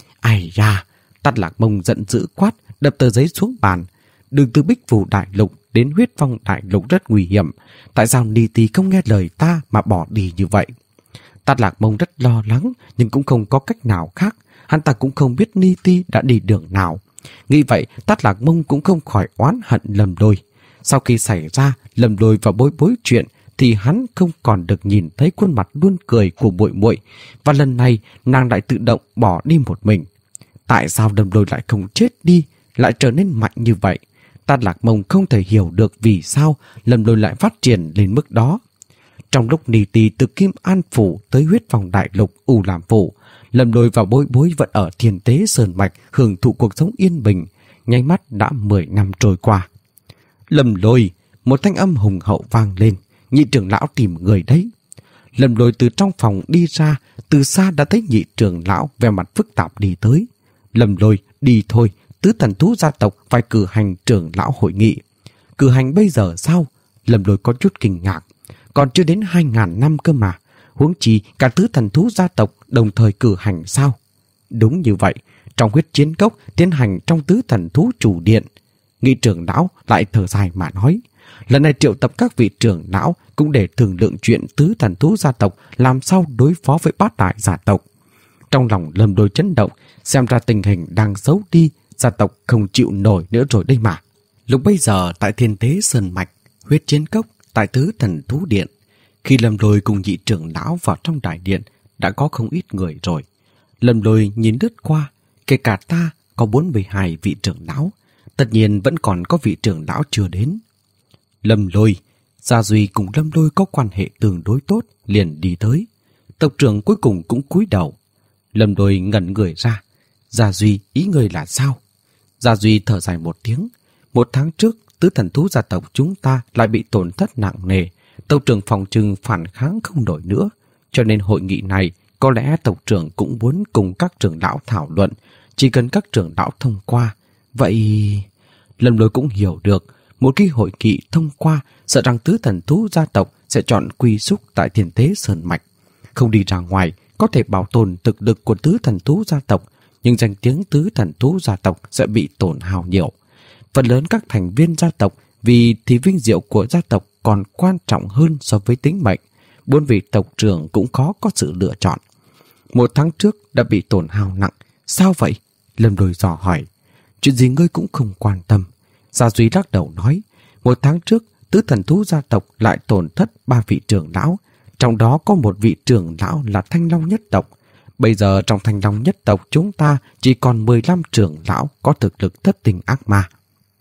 Ai da! Tát Lạc Mông giận dữ quát, đập tờ giấy xuống bàn. Đường từ Bích Phủ Đại Lục đến Huyết Phong Đại Lục rất nguy hiểm. Tại sao Ni Ti không nghe lời ta mà bỏ đi như vậy? Tát Lạc Mông rất lo lắng, nhưng cũng không có cách nào khác. Hắn ta cũng không biết Ni Ti đã đi đường nào. Nghĩ vậy, Tát Lạc Mông cũng không khỏi oán hận Lâm Lôi. Sau khi xảy ra Lâm Lôi và Bối Bối chuyện, thì hắn không còn được nhìn thấy khuôn mặt luôn cười của muội muội, và lần này nàng lại tự động bỏ đi một mình. Tại sao Lâm Lôi lại không chết đi, lại trở nên mạnh như vậy? Tát Lạc Mông không thể hiểu được vì sao Lâm Lôi lại phát triển lên mức đó. Trong lúc Ni Ti từ Kim An Phủ tới Huyết Phong Đại Lục U Lam Phủ, Lâm Lôi và Bối Bối vẫn ở Thiên Tế Sơn Mạch hưởng thụ cuộc sống yên bình. Nháy mắt đã mười năm trôi qua. Lâm Lôi, một thanh âm hùng hậu vang lên. Nhị trưởng lão tìm người đấy. Lâm Lôi từ trong phòng đi ra, từ xa đã thấy nhị trưởng lão vẻ mặt phức tạp đi tới. Lâm Lôi, đi thôi, tứ thần thú gia tộc phải cử hành trưởng lão hội nghị. Cử hành bây giờ sao? Lâm Lôi có chút kinh ngạc. Còn chưa đến hai ngàn năm cơ mà. Huống chi cả tứ thần thú gia tộc đồng thời cử hành sao? Đúng như vậy, trong huyết chiến cốc tiến hành trong tứ thần thú chủ điện. Nghị trưởng lão lại thở dài mà nói. Lần này triệu tập các vị trưởng lão cũng để thương lượng chuyện tứ thần thú gia tộc làm sao đối phó với bát đại gia tộc. Trong lòng Lâm Lôi chấn động, xem ra tình hình đang xấu đi, gia tộc không chịu nổi nữa rồi đây mà. Lúc bây giờ tại Thiên Tế Sơn Mạch, huyết chiến cốc, tại tứ thần thú điện, khi Lâm Lôi cùng nhị trưởng lão vào trong đại điện, đã có không ít người rồi. Lâm Lôi nhìn lướt qua, kể cả ta có bốn mươi hai vị trưởng lão, tất nhiên vẫn còn có vị trưởng lão chưa đến. Lâm Lôi, Gia Duy cùng Lâm Lôi có quan hệ tương đối tốt, liền đi tới. Tộc trưởng cuối cùng cũng cúi đầu. Lâm Lôi ngẩn người ra. Gia Duy, ý người là sao? Gia Duy thở dài một tiếng. Một tháng trước, tứ thần thú gia tộc chúng ta lại bị tổn thất nặng nề. Tộc trưởng phòng trừng phản kháng không nổi nữa. Cho nên hội nghị này, có lẽ tộc trưởng cũng muốn cùng các trưởng lão thảo luận. Chỉ cần các trưởng lão thông qua. Vậy... Lâm Lôi cũng hiểu được. Một khi hội nghị thông qua, sợ rằng tứ thần thú gia tộc sẽ chọn quy xúc tại Thiên Tế Sơn Mạch. Không đi ra ngoài, có thể bảo tồn thực lực của tứ thần thú gia tộc, nhưng danh tiếng tứ thần thú gia tộc sẽ bị tổn hao nhiều. Phần lớn các thành viên gia tộc vì thì vinh diệu của gia tộc còn quan trọng hơn so với tính mệnh. Bốn vị tộc trưởng cũng khó có sự lựa chọn. Một tháng trước đã bị tổn hao nặng. Sao vậy? Lâm Lôi dò hỏi. Chuyện gì ngươi cũng không quan tâm. Gia Duy lắc đầu nói. Một tháng trước, tứ thần thú gia tộc lại tổn thất ba vị trưởng lão. Trong đó có một vị trưởng lão là Thanh Long nhất tộc. Bây giờ trong Thanh Long nhất tộc chúng ta chỉ còn mười lăm trưởng lão có thực lực thất tình ác ma.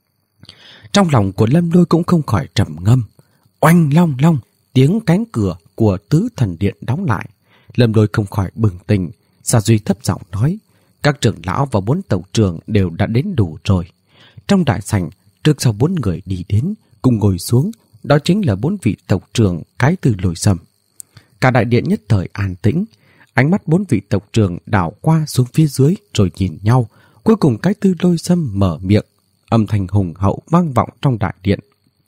Trong lòng của Lâm Lôi cũng không khỏi trầm ngâm. Oanh long long, tiếng cánh cửa của tứ thần điện đóng lại. Lâm Lôi không khỏi bừng tỉnh. Gia Duy thấp giọng nói. Các trưởng lão và bốn tộc trưởng đều đã đến đủ rồi. Trong đại sảnh, trước sau bốn người đi đến, cùng ngồi xuống. Đó chính là bốn vị tộc trưởng Cái Tư Lôi Sâm. Cả đại điện nhất thời an tĩnh. Ánh mắt bốn vị tộc trưởng đảo qua xuống phía dưới rồi nhìn nhau. Cuối cùng Cái Tư Lôi Sâm mở miệng. Âm thanh hùng hậu vang vọng trong đại điện.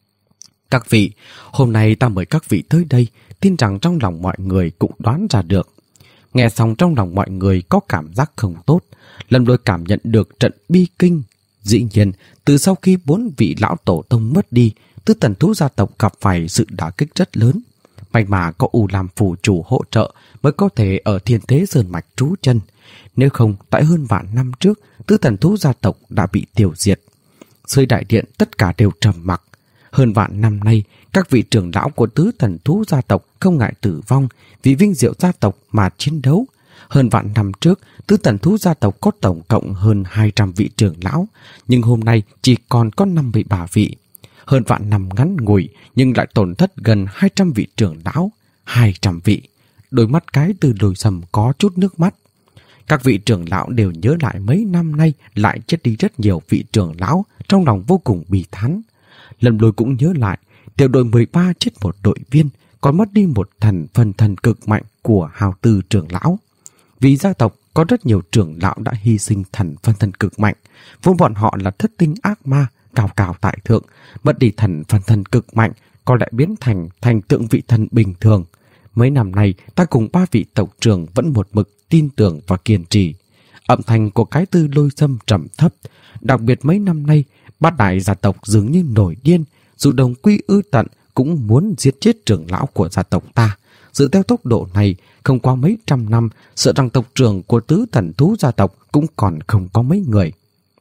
Các vị, hôm nay ta mời các vị tới đây, tin rằng trong lòng mọi người cũng đoán ra được. Nghe xong trong lòng mọi người có cảm giác không tốt. Lâm Lôi cảm nhận được trận bi kinh. Dĩ nhiên, từ sau khi bốn vị lão tổ tông mất đi, tứ thần thú gia tộc gặp phải sự đả kích rất lớn. May mà có U Lam Phủ chủ hỗ trợ mới có thể ở Thiên Tế Sơn Mạch trú chân. Nếu không, tại hơn vạn năm trước, Tứ Thần Thú gia tộc đã bị tiêu diệt. Dưới đại điện tất cả đều trầm mặc. Hơn vạn năm nay, các vị trưởng lão của Tứ Thần Thú gia tộc không ngại tử vong vì vinh diệu gia tộc mà chiến đấu. Hơn vạn năm trước, Tứ Thần Thú gia tộc có tổng cộng hơn hai trăm vị trưởng lão, nhưng hôm nay chỉ còn có năm mươi ba vị. Hơn vạn năm ngắn ngủi nhưng lại tổn thất gần hai trăm vị trưởng lão. hai trăm vị. Đôi mắt Cái Từ Lôi Sầm có chút nước mắt. Các vị trưởng lão đều nhớ lại mấy năm nay lại chết đi rất nhiều vị trưởng lão, trong lòng vô cùng bi thán. Lâm Lôi cũng nhớ lại, tiểu đội mười ba chết một đội viên, còn mất đi một thần phần thần cực mạnh của hào tư trưởng lão. Vì gia tộc có rất nhiều trưởng lão đã hy sinh thần phân thân cực mạnh, vốn bọn họ là thất tinh ác ma, cao cao tại thượng, mất đi thần phân thân cực mạnh, còn lại biến thành thành tượng vị thần bình thường. Mấy năm nay, ta cùng ba vị tộc trưởng vẫn một mực tin tưởng và kiên trì. Âm thanh của Cái Tư Lôi Sâm trầm thấp, đặc biệt mấy năm nay, bát đại gia tộc dường như nổi điên, dù đồng quy ư tận cũng muốn giết chết trưởng lão của gia tộc ta. Dựa theo tốc độ này, không qua mấy trăm năm, sợ rằng tộc trưởng của Tứ Thần Thú gia tộc cũng còn không có mấy người.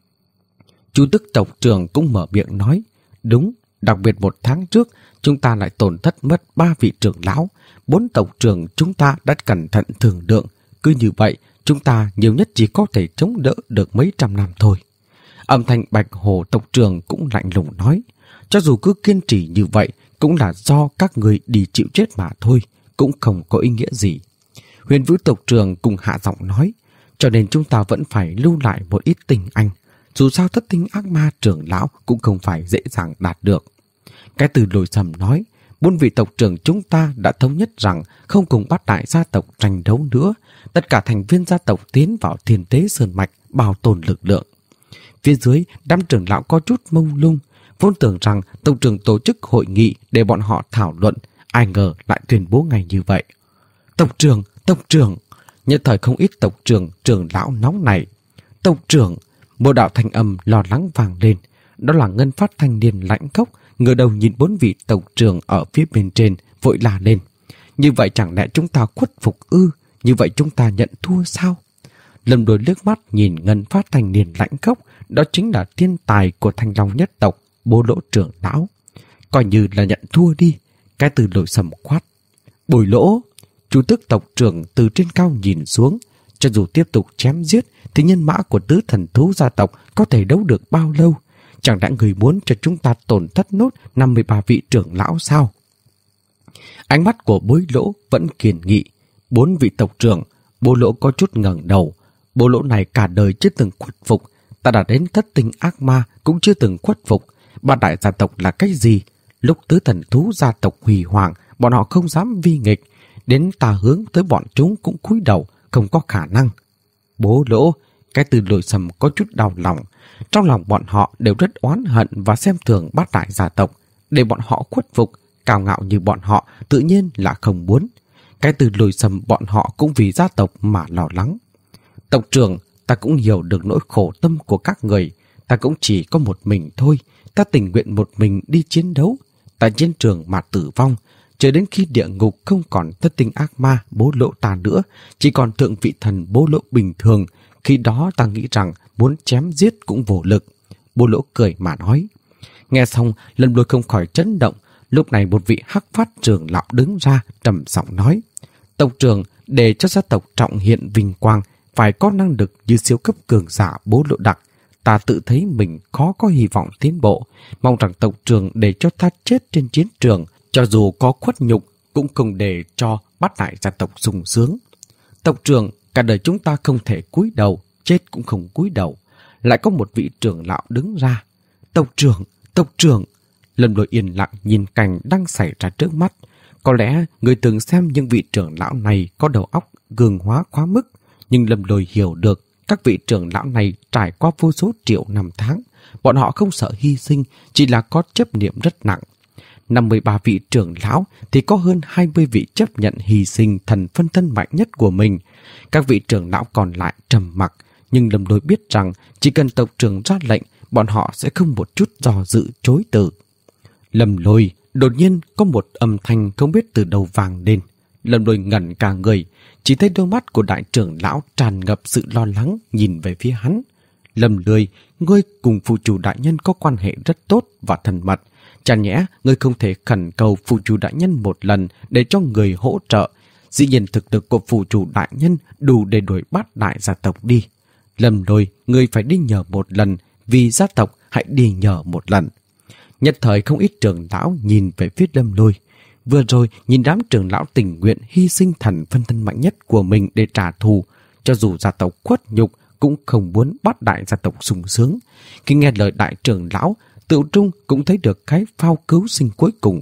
Chủ tức tộc trưởng cũng mở miệng nói, đúng, đặc biệt một tháng trước, chúng ta lại tổn thất mất ba vị trưởng lão, bốn tộc trưởng chúng ta đã cẩn thận thương lượng, cứ như vậy, chúng ta nhiều nhất chỉ có thể chống đỡ được mấy trăm năm thôi. Âm thanh Bạch Hồ tộc trưởng cũng lạnh lùng nói, cho dù cứ kiên trì như vậy, cũng là do các người đi chịu chết mà thôi, cũng không có ý nghĩa gì. Huyền Vũ tộc trưởng cùng hạ giọng nói, cho nên chúng ta vẫn phải lưu lại một ít tình anh. Dù sao thất tinh ác ma trưởng lão cũng không phải dễ dàng đạt được. Cái Từ Lôi Sầm nói, bốn vị tộc trưởng chúng ta đã thống nhất rằng không cùng bát đại gia tộc tranh đấu nữa. Tất cả thành viên gia tộc tiến vào Thiên Tế Sơn Mạch bảo tồn lực lượng. Phía dưới, đám trưởng lão có chút mông lung, vốn tưởng rằng tộc trưởng tổ chức hội nghị để bọn họ thảo luận, ai ngờ lại tuyên bố ngay như vậy. Tộc trưởng, tộc trưởng, nhất thời không ít tộc trưởng, trưởng lão nóng này. Tộc trưởng, một đạo thanh âm lo lắng vang lên, đó là Ngân Phát thanh niên lãnh khốc, ngửa đầu nhìn bốn vị tộc trưởng ở phía bên trên, vội la lên. Như vậy chẳng lẽ chúng ta khuất phục ư? Như vậy chúng ta nhận thua sao? Lâm Đôi liếc mắt nhìn Ngân Phát thanh niên lãnh khốc, đó chính là thiên tài của Thanh Long nhất tộc, Bố Lỗ trưởng lão. Coi như là nhận thua đi. Cái Từ Lôi Sầm quát. Bồi Lỗ, chủ tước tộc trưởng từ trên cao nhìn xuống, cho dù tiếp tục chém giết thì nhân mã của Tứ Thần Thú gia tộc có thể đấu được bao lâu? Chẳng lẽ người muốn cho chúng ta tổn thất nốt năm mươi ba vị trưởng lão sao? Ánh mắt của Bối Lỗ vẫn kiên nghị. Bốn vị tộc trưởng, Bố Lỗ có chút ngẩng đầu. Bố Lỗ này cả đời chưa từng khuất phục, ta đã đến thất tinh ác ma cũng chưa từng khuất phục. Ba đại gia tộc là cái gì? Lúc Tứ Thần Thú gia tộc hủy hoàng, bọn họ không dám vi nghịch, đến ta hướng tới bọn chúng cũng cúi đầu, không có khả năng. Bố Lỗ, Cái Từ Lôi Sầm có chút đau lòng. Trong lòng bọn họ đều rất oán hận và xem thường bát đại gia tộc. Để bọn họ khuất phục, cao ngạo như bọn họ tự nhiên là không muốn. Cái Từ Lôi Sầm bọn họ cũng vì gia tộc mà lo lắng. Tộc trưởng, ta cũng hiểu được nỗi khổ tâm của các người. Ta cũng chỉ có một mình thôi. Ta tình nguyện một mình đi chiến đấu. Tại chiến trường mà tử vong. Chờ đến khi địa ngục không còn thất tinh ác ma Bố Lỗ ta nữa, chỉ còn thượng vị thần Bố Lỗ bình thường. Khi đó ta nghĩ rằng muốn chém giết cũng vô lực. Bố Lỗ cười mà nói. Nghe xong, Lâm Lôi không khỏi chấn động. Lúc này một vị Hắc Phát trưởng lão đứng ra trầm giọng nói. Tộc trưởng, để cho gia tộc trọng hiện vinh quang, phải có năng lực như siêu cấp cường giả Bố Lỗ đặc. Ta tự thấy mình khó có hy vọng tiến bộ. Mong rằng tộc trưởng để cho ta chết trên chiến trường, cho dù có khuất nhục cũng không để cho bát đại gia tộc sung sướng. Tộc trưởng, cả đời chúng ta không thể cúi đầu, chết cũng không cúi đầu. Lại có một vị trưởng lão đứng ra. Tộc trưởng, tộc trưởng. Lâm Lôi yên lặng nhìn cảnh đang xảy ra trước mắt. Có lẽ người từng xem những vị trưởng lão này có đầu óc gường hóa quá mức, nhưng Lâm Lôi hiểu được các vị trưởng lão này trải qua vô số triệu năm tháng. Bọn họ không sợ hy sinh, chỉ là có chấp niệm rất nặng. năm mươi ba vị trưởng lão thì có hơn hai mươi vị chấp nhận hy sinh thần phân thân mạnh nhất của mình. Các vị trưởng lão còn lại trầm mặc, nhưng Lâm Lôi biết rằng chỉ cần tộc trưởng ra lệnh, bọn họ sẽ không một chút do dự chối từ. Lâm Lôi, đột nhiên có một âm thanh không biết từ đâu vang lên. Lâm Lôi ngẩn cả người, chỉ thấy đôi mắt của đại trưởng lão tràn ngập sự lo lắng nhìn về phía hắn. Lâm Lôi, ngươi cùng phụ chủ đại nhân có quan hệ rất tốt và thân mật. Chẳng nhẽ ngươi không thể khẩn cầu phụ chủ đại nhân một lần để cho người hỗ trợ? Dĩ nhiên thực lực của phụ chủ đại nhân đủ để đuổi bắt đại gia tộc đi. Lâm Lôi, ngươi phải đi nhờ một lần, vì gia tộc hãy đi nhờ một lần. Nhất thời không ít trưởng lão nhìn về phía Lâm Lôi. Vừa rồi nhìn đám trưởng lão tình nguyện hy sinh thần phân thân mạnh nhất của mình để trả thù, cho dù gia tộc khuất nhục cũng không muốn bắt đại gia tộc sung sướng. Khi nghe lời đại trưởng lão, Tự Trung cũng thấy được cái phao cứu sinh cuối cùng.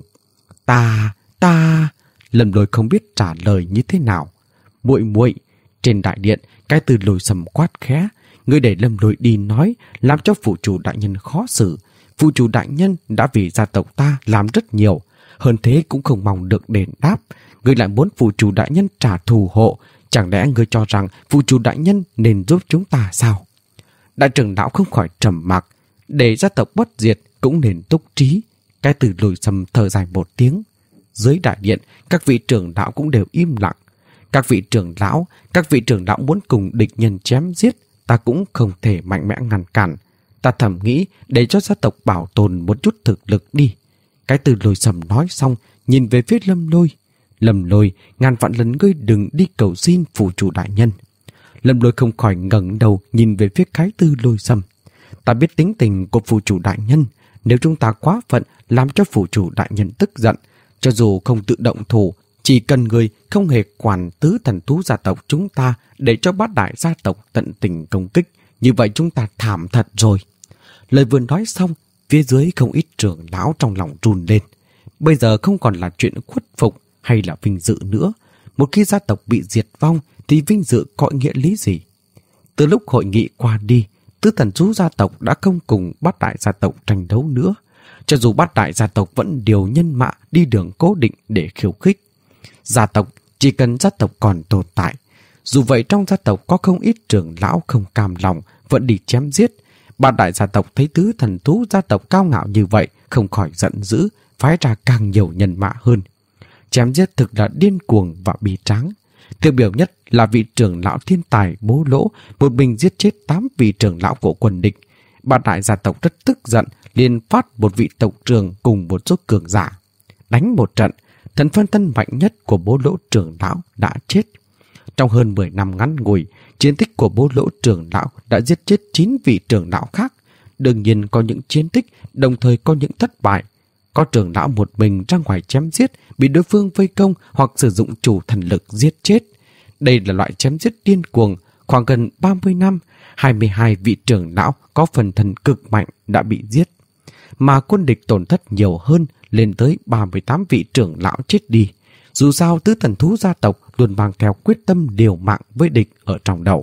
Ta, ta... Lâm Lôi không biết trả lời như thế nào. Muội muội. Trên đại điện, cái Từ Lôi sầm quát khẽ. Ngươi để Lâm Lôi đi nói, làm cho phụ chủ đại nhân khó xử. Phụ chủ đại nhân đã vì gia tộc ta làm rất nhiều, hơn thế cũng không mong được đền đáp. Ngươi lại muốn phụ chủ đại nhân trả thù hộ, chẳng lẽ ngươi cho rằng phụ chủ đại nhân nên giúp chúng ta sao? Đại trưởng lão không khỏi trầm mặc. Để gia tộc bất diệt cũng nên túc trí. Cái Từ Lôi sầm thở dài một tiếng. Dưới đại điện, các vị trưởng lão cũng đều im lặng. Các vị trưởng lão, các vị trưởng lão muốn cùng địch nhân chém giết, ta cũng không thể mạnh mẽ ngăn cản. Ta thầm nghĩ để cho gia tộc bảo tồn một chút thực lực đi. Cái Từ Lôi sầm nói xong, nhìn về phía Lâm Lôi. Lâm Lôi, ngàn vạn lần ngươi đừng đi cầu xin phụ chủ đại nhân. Lâm Lôi không khỏi ngẩng đầu nhìn về phía cái Từ Lôi sầm. Ta biết tính tình của phụ chủ đại nhân, nếu chúng ta quá phận làm cho phụ chủ đại nhân tức giận, cho dù không tự động thủ, chỉ cần người không hề quản tứ thần thú gia tộc chúng ta để cho bát đại gia tộc tận tình công kích, như vậy chúng ta thảm thật rồi. Lời vừa nói xong, phía dưới không ít trưởng lão trong lòng run lên. Bây giờ không còn là chuyện khuất phục hay là vinh dự nữa. Một khi gia tộc bị diệt vong thì vinh dự có nghĩa lý gì? Từ lúc hội nghị qua đi, tứ thần thú gia tộc đã không cùng bát đại gia tộc tranh đấu nữa. Cho dù bát đại gia tộc vẫn điều nhân mã đi đường cố định để khiêu khích. Gia tộc chỉ cần gia tộc còn tồn tại. Dù vậy trong gia tộc có không ít trưởng lão không cam lòng vẫn đi chém giết. Bát đại gia tộc thấy tứ thần thú gia tộc cao ngạo như vậy không khỏi giận dữ, phái ra càng nhiều nhân mã hơn. Chém giết thực là điên cuồng và bi tráng. Tiêu biểu nhất là vị trưởng lão thiên tài Bố Lỗ, một mình giết chết tám vị trưởng lão của quân địch. Bát đại gia tộc rất tức giận, liền phát một vị tộc trưởng cùng một số cường giả. Đánh một trận, thần phân thân mạnh nhất của Bố Lỗ trưởng lão đã chết. Trong hơn mười năm ngắn ngủi, chiến tích của Bố Lỗ trưởng lão đã giết chết chín vị trưởng lão khác. Đương nhiên có những chiến tích, đồng thời có những thất bại. Có trưởng lão một mình ra ngoài chém giết, bị đối phương vây công hoặc sử dụng chủ thần lực giết chết. Đây là loại chém giết điên cuồng. Khoảng gần ba mươi năm, hai mươi hai vị trưởng lão có phần thân cực mạnh đã bị giết. Mà quân địch tổn thất nhiều hơn, lên tới ba mươi tám vị trưởng lão chết đi. Dù sao tứ thần thú gia tộc luôn mang theo quyết tâm liều mạng với địch ở trong đầu.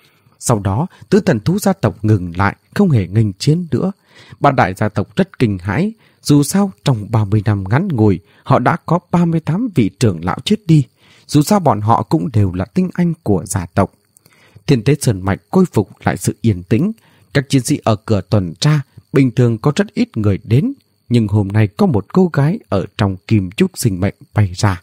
Sau đó tứ thần thú gia tộc ngừng lại, không hề nghênh chiến nữa. Bát đại gia tộc rất kinh hãi. Dù sao trong ba mươi năm ngắn ngủi, họ đã có ba mươi tám vị trưởng lão chết đi. Dù sao bọn họ cũng đều là tinh anh của gia tộc. Thiên Tế Sơn Mạch khôi phục lại sự yên tĩnh. Các chiến sĩ ở cửa tuần tra, bình thường có rất ít người đến, nhưng hôm nay có một cô gái ở trong kim trúc sinh mệnh bay ra.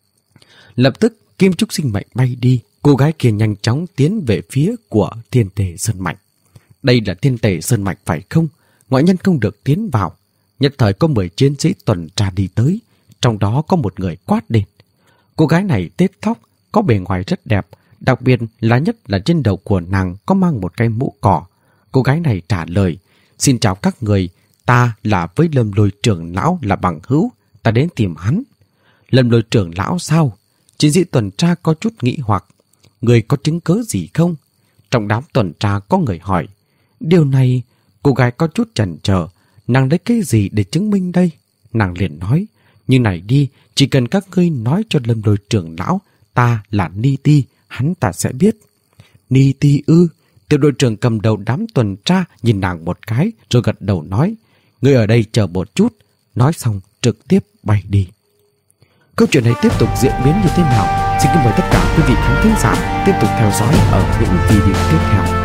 Lập tức kim trúc sinh mệnh bay đi, cô gái kia nhanh chóng tiến về phía của Thiên Tế Sơn Mạch. Đây là Thiên Tế Sơn Mạch phải không? Ngoại nhân không được tiến vào. Nhất thời có mười chiến sĩ tuần tra đi tới, trong đó có một người quát lên. Cô gái này tết tóc, có bề ngoài rất đẹp, đặc biệt là nhất là trên đầu của nàng có mang một cái mũ cỏ. Cô gái này trả lời, xin chào các người, ta là với Lâm Lôi trưởng lão là bằng hữu, ta đến tìm hắn. Lâm Lôi trưởng lão sao? Chiến sĩ tuần tra có chút nghĩ hoặc, người có chứng cớ gì không? Trong đám tuần tra có người hỏi. Điều này, cô gái có chút chần chờ, nàng lấy cái gì để chứng minh đây? Nàng liền nói, như này đi, chỉ cần các ngươi nói cho Lâm Lôi trưởng lão, ta là Ni Ti, hắn ta sẽ biết. Ni Ti ư? Tiểu đội trưởng cầm đầu đám tuần tra nhìn nàng một cái rồi gật đầu nói, ngươi ở đây chờ một chút. Nói xong trực tiếp bay đi. Câu chuyện này tiếp tục diễn biến như thế nào? Xin kính mời tất cả quý vị khán thính giả tiếp tục theo dõi ở những video tiếp theo.